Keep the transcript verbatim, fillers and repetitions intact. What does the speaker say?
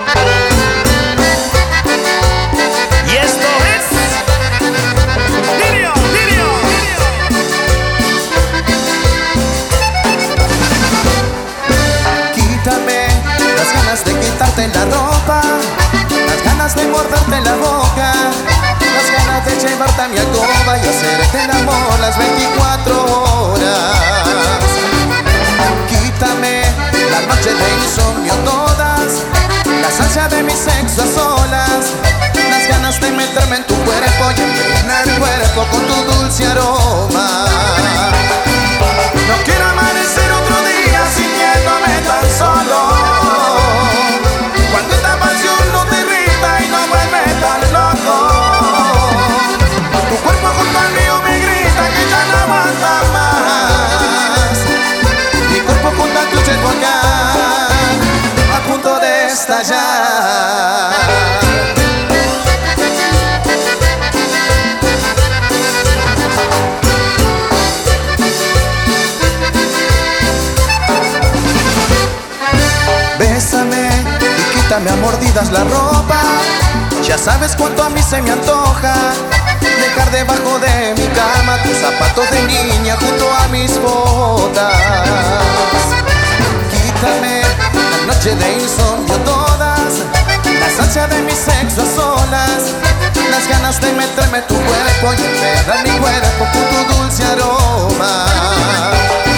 Y esto es Lirio, Lirio, Quítame las ganas de quitarte la ropa, las ganas de morderte la boca, las ganas de llevarte a mi alcoba y hacerte el amor las veinticuatro horas. Quítame la noche de insomnio todas, la ansia de mi sexo a solas, las ganas de meterme en tu cuerpo y envenenar el cuerpo con tu dulce aroma. No quiero amanecer otro día sintiéndome tan solo, cuando esta pasión no te irrita y no vuelve tan loco. Tu cuerpo junto al mío me grita que ya no aguanta más. Mi cuerpo junto al tuyo es volcán, a punto de estallar. Bésame y quítame a mordidas la ropa, ya sabes cuánto a mí se me antoja dejar debajo de mi cama tus zapatos de niña junto a mis botas. Quítame la noche de insomnio todas, la ansia de mi sexo a solas, las ganas de meterme tu cuerpo y enredar mi cuerpo con tu dulce aroma.